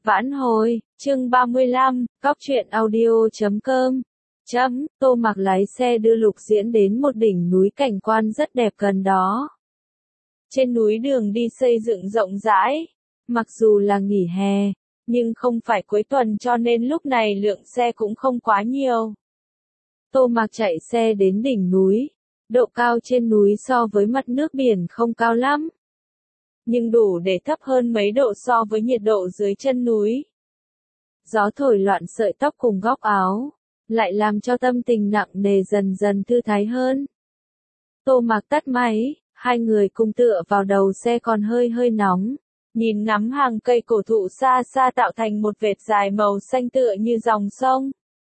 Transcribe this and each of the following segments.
Vãn hồi, chương 35, góc truyện audio.com. Tô Mặc lái xe đưa Lục Diễn đến một đỉnh núi cảnh quan rất đẹp gần đó. Trên núi đường đi xây dựng rộng rãi, mặc dù là nghỉ hè, nhưng không phải cuối tuần cho nên lúc này lượng xe cũng không quá nhiều. Tô Mặc chạy xe đến đỉnh núi, độ cao trên núi so với mặt nước biển không cao lắm, nhưng đủ để thấp hơn mấy độ so với nhiệt độ dưới chân núi. Gió thổi loạn sợi tóc cùng góc áo, lại làm cho tâm tình nặng nề dần dần thư thái hơn. Tô Mặc tắt máy, hai người cùng tựa vào đầu xe còn hơi nóng, nhìn ngắm hàng cây cổ thụ xa xa tạo thành một vệt dài màu xanh tựa như dòng sông.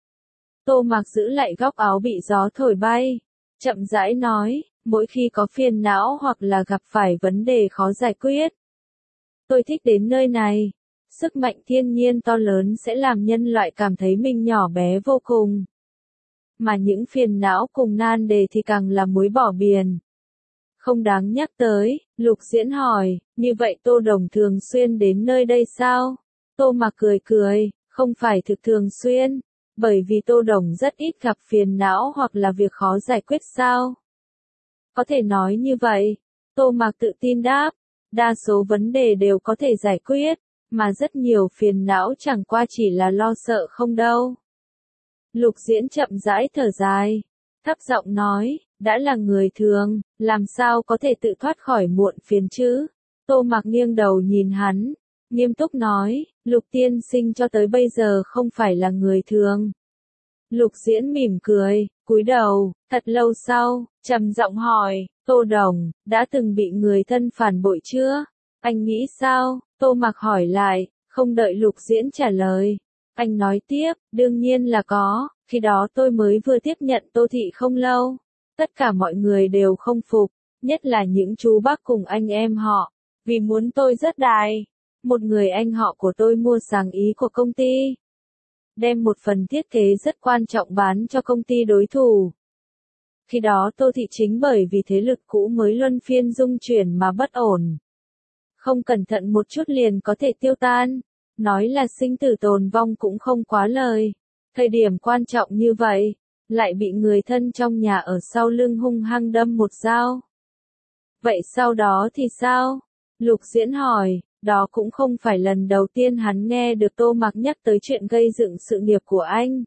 Tô Mặc giữ lại góc áo bị gió thổi bay, chậm rãi nói, mỗi khi có phiền não hoặc là gặp phải vấn đề khó giải quyết, tôi thích đến nơi này. Sức mạnh thiên nhiên to lớn sẽ làm nhân loại cảm thấy mình nhỏ bé vô cùng. Mà những phiền não cùng nan đề thì càng là muối bỏ biển. Không đáng nhắc tới, Lục Diễn hỏi, như vậy Tô Đồng thường xuyên đến nơi đây sao? Tô Mặc cười, không phải thực thường xuyên, bởi vì Tô Đồng rất ít gặp phiền não hoặc là việc khó giải quyết sao? Có thể nói như vậy, Tô Mặc tự tin đáp, đa số vấn đề đều có thể giải quyết, mà rất nhiều phiền não chẳng qua chỉ là lo sợ không đâu. Lục Diễn chậm rãi thở dài, thấp giọng nói, đã là người thường, làm sao có thể tự thoát khỏi muộn phiền chứ? Tô Mặc nghiêng đầu nhìn hắn, nghiêm túc nói, Lục tiên sinh cho tới bây giờ không phải là người thường. Lục Diễn mỉm cười, cúi đầu, thật lâu sau, trầm giọng hỏi, Tô Đồng, đã từng bị người thân phản bội chưa? Anh nghĩ sao? Tô Mặc hỏi lại, không đợi Lục Diễn trả lời. Anh nói tiếp, đương nhiên là có, khi đó tôi mới vừa tiếp nhận Tô Thị không lâu. Tất cả mọi người đều không phục, nhất là những chú bác cùng anh em họ, vì muốn tôi rất đài. Một người anh họ của tôi mua sáng ý của công ty, đem một phần thiết kế rất quan trọng bán cho công ty đối thủ. Khi đó Tô Thị chính bởi vì thế lực cũ mới luân phiên dung chuyển mà bất ổn. Không cẩn thận một chút liền có thể tiêu tan, nói là sinh tử tồn vong cũng không quá lời. Thời điểm quan trọng như vậy, lại bị người thân trong nhà ở sau lưng hung hăng đâm một dao. Vậy sau đó thì sao? Lục Diễn hỏi, đó cũng không phải lần đầu tiên hắn nghe được Tô Mặc nhắc tới chuyện gây dựng sự nghiệp của anh.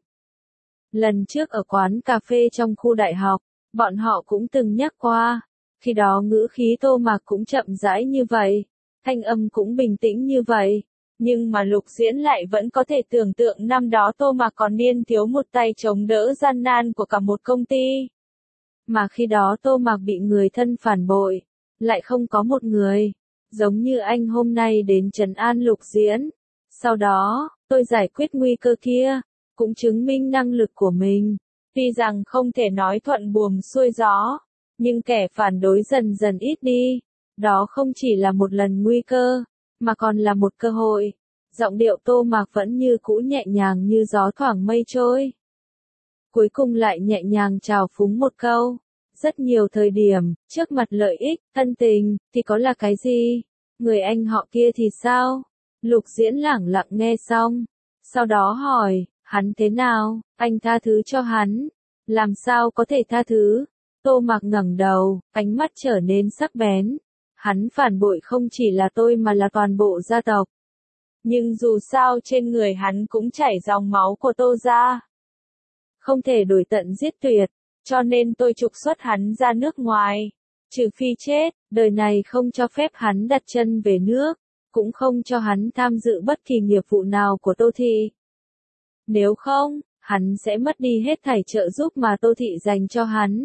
Lần trước ở quán cà phê trong khu đại học, bọn họ cũng từng nhắc qua, khi đó ngữ khí Tô Mặc cũng chậm rãi như vậy, thanh âm cũng bình tĩnh như vậy. Nhưng mà Lục Diễn lại vẫn có thể tưởng tượng năm đó Tô Mặc còn niên thiếu một tay chống đỡ gian nan của cả một công ty. Mà khi đó Tô Mặc bị người thân phản bội, lại không có một người, giống như anh hôm nay đến trấn an Lục Diễn. Sau đó, tôi giải quyết nguy cơ kia, cũng chứng minh năng lực của mình. Tuy rằng không thể nói thuận buồm xuôi gió, nhưng kẻ phản đối dần dần ít đi. Đó không chỉ là một lần nguy cơ, mà còn là một cơ hội. Giọng điệu Tô Mặc vẫn như cũ nhẹ nhàng như gió thoảng mây trôi. Cuối cùng lại nhẹ nhàng trào phúng một câu. Rất nhiều thời điểm, trước mặt lợi ích, thân tình, thì có là cái gì? Người anh họ kia thì sao? Lục Diễn lẳng lặng nghe xong. Sau đó hỏi, hắn thế nào? Anh tha thứ cho hắn. Làm sao có thể tha thứ? Tô Mặc ngẩng đầu, ánh mắt trở nên sắc bén. Hắn phản bội không chỉ là tôi mà là toàn bộ gia tộc. Nhưng dù sao trên người hắn cũng chảy dòng máu của Tô gia. Không thể đuổi tận giết tuyệt, cho nên tôi trục xuất hắn ra nước ngoài. Trừ phi chết, đời này không cho phép hắn đặt chân về nước, cũng không cho hắn tham dự bất kỳ nghiệp vụ nào của Tô Thị. Nếu không, hắn sẽ mất đi hết thảy trợ giúp mà Tô Thị dành cho hắn.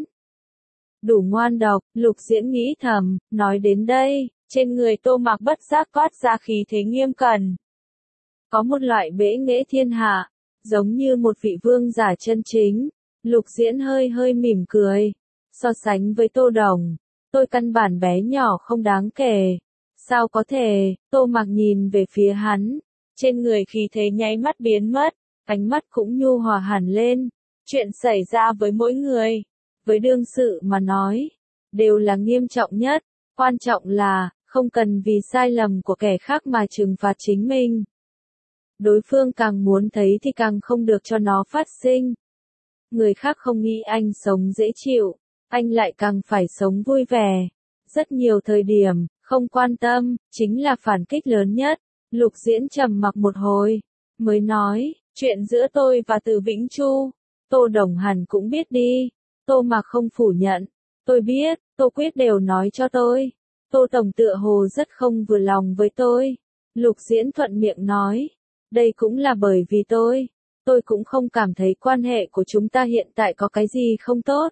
Đủ ngoan độc, Lục Diễn nghĩ thầm, nói đến đây, trên người Tô Mặc bất giác toát ra khí thế nghiêm cẩn. Có một loại bẽ nghễ thiên hạ, giống như một vị vương giả chân chính. Lục Diễn hơi mỉm cười. So sánh với Tô Đồng, tôi căn bản bé nhỏ không đáng kể. Sao có thể? Tô Mặc nhìn về phía hắn, trên người khí thế nháy mắt biến mất, ánh mắt cũng nhu hòa hẳn lên. Chuyện xảy ra với mỗi người, với đương sự mà nói, đều là nghiêm trọng nhất. Quan trọng là, không cần vì sai lầm của kẻ khác mà trừng phạt chính mình. đối phương càng muốn thấy thì càng không được cho nó phát sinh. Người khác không nghĩ anh sống dễ chịu, anh lại càng phải sống vui vẻ. Rất nhiều thời điểm, không quan tâm, chính là phản kích lớn nhất. Lục Diễn trầm mặc một hồi, mới nói, chuyện giữa tôi và Từ Vĩnh Chu, Tô Đồng hẳn cũng biết đi. Tô Mạc không phủ nhận, tôi biết, Tô Quyết đều nói cho tôi. Tô Tổng tựa hồ rất không vừa lòng với tôi. Lục Diễn thuận miệng nói, đây cũng là bởi vì tôi cũng không cảm thấy quan hệ của chúng ta hiện tại có cái gì không tốt.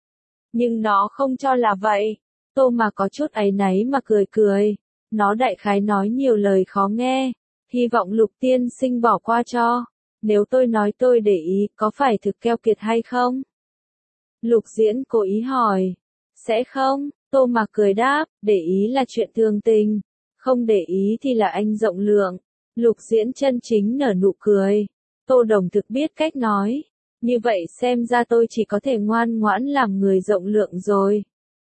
Nhưng nó không cho là vậy. Tô Mạc có chút áy náy mà cười cười. Nó đại khái nói nhiều lời khó nghe. Hy vọng Lục tiên sinh bỏ qua cho. Nếu tôi nói tôi để ý, có phải thực keo kiệt hay không? Lục Diễn cố ý hỏi. Sẽ không, Tô Mạc cười đáp, để ý là chuyện thường tình. Không để ý thì là anh rộng lượng. Lục Diễn chân chính nở nụ cười. Tô Đồng thực biết cách nói. Như vậy xem ra tôi chỉ có thể ngoan ngoãn làm người rộng lượng rồi.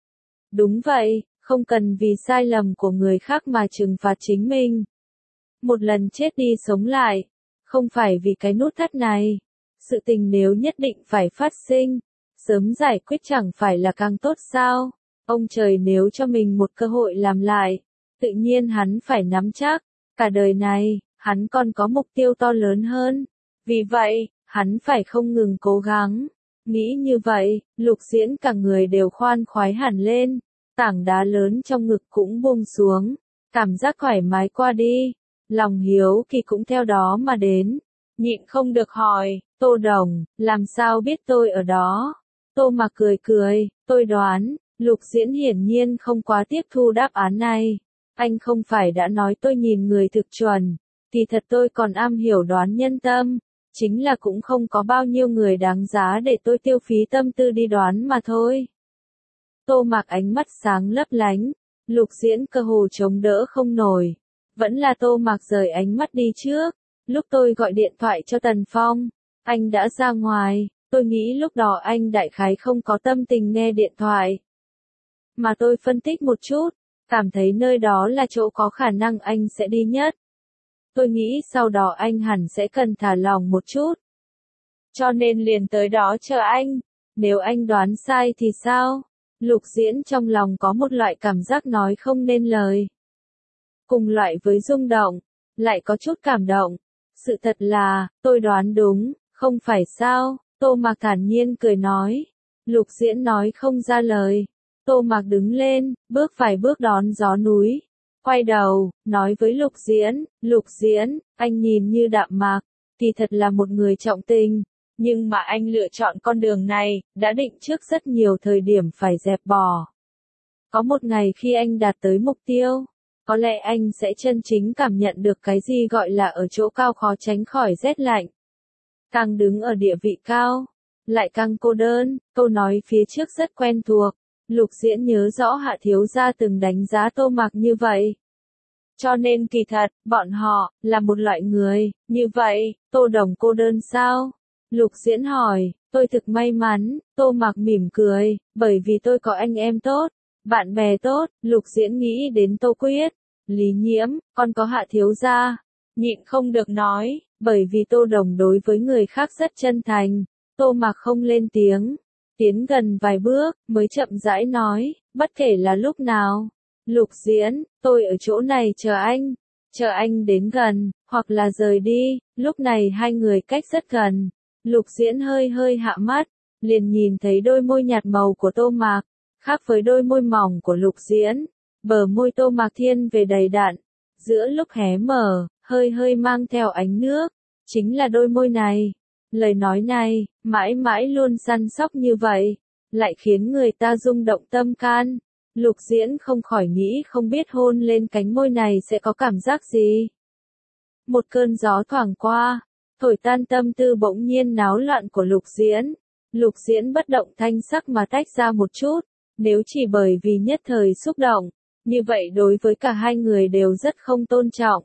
Đúng vậy, không cần vì sai lầm của người khác mà trừng phạt chính mình. Một lần chết đi sống lại, không phải vì cái nút thắt này. Sự tình nếu nhất định phải phát sinh, sớm giải quyết chẳng phải là càng tốt sao? Ông trời nếu cho mình một cơ hội làm lại, tự nhiên hắn phải nắm chắc. Cả đời này, hắn còn có mục tiêu to lớn hơn. Vì vậy, hắn phải không ngừng cố gắng. Nghĩ như vậy, Lục Diễn cả người đều khoan khoái hẳn lên. Tảng đá lớn trong ngực cũng buông xuống. Cảm giác thoải mái qua đi. Lòng hiếu kỳ cũng theo đó mà đến. Nhịn không được hỏi, Tô Đồng, làm sao biết tôi ở đó? Tô Mạc cười cười, tôi đoán. Lục Diễn hiển nhiên không quá tiếp thu đáp án này. Anh không phải đã nói tôi nhìn người thực chuẩn. Kỳ thật tôi còn am hiểu đoán nhân tâm. Chính là cũng không có bao nhiêu người đáng giá để tôi tiêu phí tâm tư đi đoán mà thôi. Tô Mạc ánh mắt sáng lấp lánh. Lục Diễn cơ hồ chống đỡ không nổi. Vẫn là Tô Mạc rời ánh mắt đi trước. Lúc tôi gọi điện thoại cho Tần Phong, anh đã ra ngoài. Tôi nghĩ lúc đó anh đại khái không có tâm tình nghe điện thoại. Mà tôi phân tích một chút, cảm thấy nơi đó là chỗ có khả năng anh sẽ đi nhất. Tôi nghĩ sau đó anh hẳn sẽ cần thả lỏng một chút. Cho nên liền tới đó chờ anh. Nếu anh đoán sai thì sao? Lục Diễn trong lòng có một loại cảm giác nói không nên lời. Cùng loại với rung động, lại có chút cảm động. Sự thật là, tôi đoán đúng, không phải sao? Tô Mạc thản nhiên cười nói. Lục Diễn nói không ra lời. Tô Mạc đứng lên, bước vài bước đón gió núi. Quay đầu, nói với Lục Diễn, anh nhìn như đạm mạc, kỳ thật là một người trọng tình. Nhưng mà anh lựa chọn con đường này, đã định trước rất nhiều thời điểm phải dẹp bỏ. Có một ngày khi anh đạt tới mục tiêu, có lẽ anh sẽ chân chính cảm nhận được cái gì gọi là ở chỗ cao khó tránh khỏi rét lạnh. Càng đứng ở địa vị cao, lại càng cô đơn. Câu nói phía trước rất quen thuộc. Lục Diễn nhớ rõ Hạ thiếu gia từng đánh giá Tô Mạc như vậy. Cho nên kỳ thật, bọn họ, là một loại người, như vậy, Tô Đồng cô đơn sao? Lục Diễn hỏi, tôi thực may mắn. Tô Mạc mỉm cười, bởi vì tôi có anh em tốt, bạn bè tốt. Lục Diễn nghĩ đến Tô Quyết, Lý Nhiễm, còn có Hạ thiếu gia. Nhịn không được nói, bởi vì Tô Đồng đối với người khác rất chân thành. Tô Mạc không lên tiếng, tiến gần vài bước, mới chậm rãi nói, bất kể là lúc nào. Lục Diễn, tôi ở chỗ này chờ anh đến gần, hoặc là rời đi. Lúc này hai người cách rất gần. Lục Diễn hơi hơi hạ mắt, liền nhìn thấy đôi môi nhạt màu của Tô Mạc, khác với đôi môi mỏng của Lục Diễn. Bờ môi Tô Mạc thiên về đầy đặn, giữa lúc hé mở, hơi hơi mang theo ánh nước, chính là đôi môi này. Lời nói này, mãi mãi luôn săn sóc như vậy, lại khiến người ta rung động tâm can. Lục Diễn không khỏi nghĩ không biết hôn lên cánh môi này sẽ có cảm giác gì. Một cơn gió thoảng qua, thổi tan tâm tư bỗng nhiên náo loạn của Lục Diễn. Lục Diễn bất động thanh sắc mà tách ra một chút, nếu chỉ bởi vì nhất thời xúc động, như vậy đối với cả hai người đều rất không tôn trọng.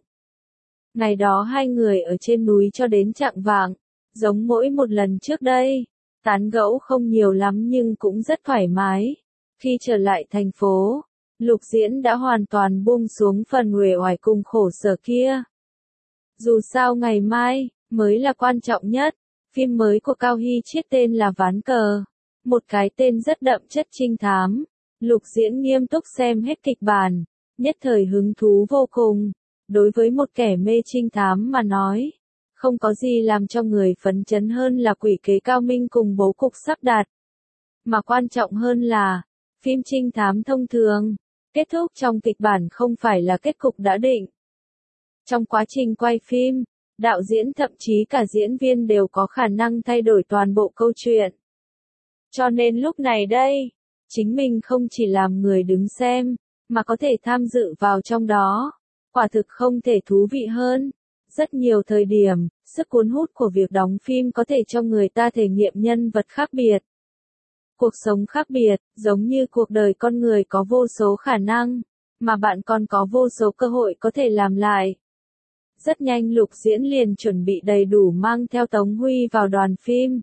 Ngày đó hai người ở trên núi cho đến chạng vạng, giống mỗi một lần trước đây, tán gẫu không nhiều lắm nhưng cũng rất thoải mái. Khi trở lại thành phố, Lục Diễn đã hoàn toàn buông xuống phần uể oải cùng khổ sở kia. Dù sao ngày mai, mới là quan trọng nhất. Phim mới của Cao Hy Chiết tên là Ván Cờ. Một cái tên rất đậm chất trinh thám. Lục Diễn nghiêm túc xem hết kịch bản, nhất thời hứng thú vô cùng. Đối với một kẻ mê trinh thám mà nói, không có gì làm cho người phấn chấn hơn là quỷ kế cao minh cùng bố cục sắp đặt. Mà quan trọng hơn là, phim trinh thám thông thường, kết thúc trong kịch bản không phải là kết cục đã định. Trong quá trình quay phim, đạo diễn thậm chí cả diễn viên đều có khả năng thay đổi toàn bộ câu chuyện. Cho nên lúc này đây, chính mình không chỉ làm người đứng xem, mà có thể tham dự vào trong đó. Quả thực không thể thú vị hơn. Rất nhiều thời điểm, sức cuốn hút của việc đóng phim có thể cho người ta thể nghiệm nhân vật khác biệt. Cuộc sống khác biệt, giống như cuộc đời con người có vô số khả năng, mà bạn còn có vô số cơ hội có thể làm lại. Rất nhanh Lục Diễn liền chuẩn bị đầy đủ mang theo Tống Huy vào đoàn phim.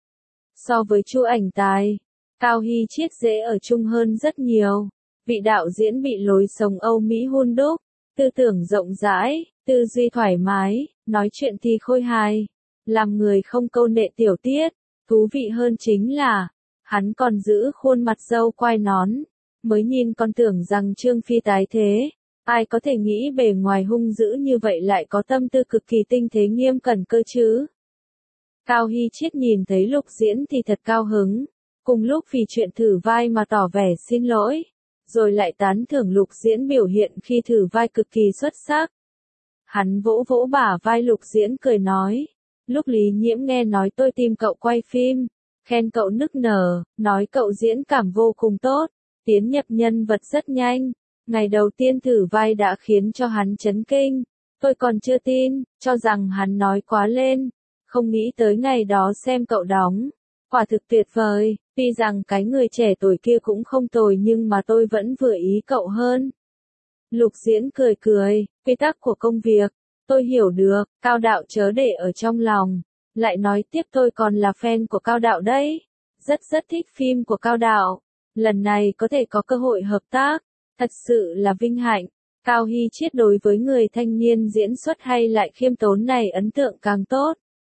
So với Chu Ảnh Tài, Cao Hy Chiết dễ ở chung hơn rất nhiều. Vị đạo diễn bị lối sống Âu Mỹ hun đúc, tư tưởng rộng rãi, tư duy thoải mái, nói chuyện thì khôi hài, làm người không câu nệ tiểu tiết. Thú vị hơn chính là, hắn còn giữ khuôn mặt râu quai nón, mới nhìn còn tưởng rằng Trương Phi tái thế. Ai có thể nghĩ bề ngoài hung dữ như vậy lại có tâm tư cực kỳ tinh tế nghiêm cẩn cơ chứ? Cao Hy Chiết nhìn thấy Lục Diễn thì thật cao hứng, cùng lúc vì chuyện thử vai mà tỏ vẻ xin lỗi, rồi lại tán thưởng Lục Diễn biểu hiện khi thử vai cực kỳ xuất sắc. Hắn vỗ vỗ bả vai Lục Diễn cười nói, lúc Lý Nhiễm nghe nói tôi tìm cậu quay phim, khen cậu nức nở, nói cậu diễn cảm vô cùng tốt, tiến nhập nhân vật rất nhanh. Ngày đầu tiên thử vai đã khiến cho hắn chấn kinh, tôi còn chưa tin, cho rằng hắn nói quá lên, không nghĩ tới ngày đó xem cậu đóng, quả thực tuyệt vời, tuy rằng cái người trẻ tuổi kia cũng không tồi nhưng mà tôi vẫn vừa ý cậu hơn. Lục Diễn cười cười, quy tắc của công việc, tôi hiểu được, Cao đạo chớ để ở trong lòng, lại nói tiếp tôi còn là fan của Cao đạo đấy, rất thích phim của Cao đạo, lần này có thể có cơ hội hợp tác. Thật sự là vinh hạnh. Cao Hy Chiết đối với người thanh niên diễn xuất hay lại khiêm tốn này ấn tượng càng tốt.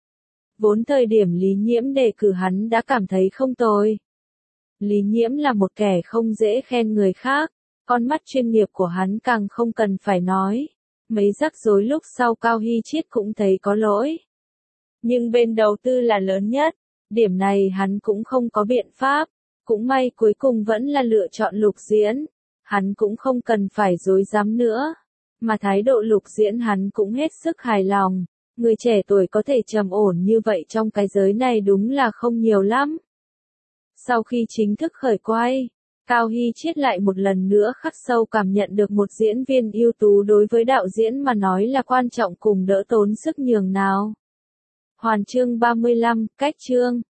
Vốn thời điểm Lý Nhiễm đề cử hắn đã cảm thấy không tồi. Lý Nhiễm là một kẻ không dễ khen người khác, con mắt chuyên nghiệp của hắn càng không cần phải nói. Mấy rắc rối lúc sau Cao Hy Chiết cũng thấy có lỗi. Nhưng bên đầu tư là lớn nhất, điểm này hắn cũng không có biện pháp. Cũng may cuối cùng vẫn là lựa chọn Lục Diễn. Hắn cũng không cần phải dối dám nữa, mà thái độ Lục Diễn hắn cũng hết sức hài lòng. Người trẻ tuổi có thể trầm ổn như vậy trong cái giới này đúng là không nhiều lắm. Sau khi chính thức khởi quay, Cao Hy Chiết lại một lần nữa khắc sâu cảm nhận được một diễn viên ưu tú đối với đạo diễn mà nói là quan trọng cùng đỡ tốn sức nhường nào. Hoàn chương 35, cách chương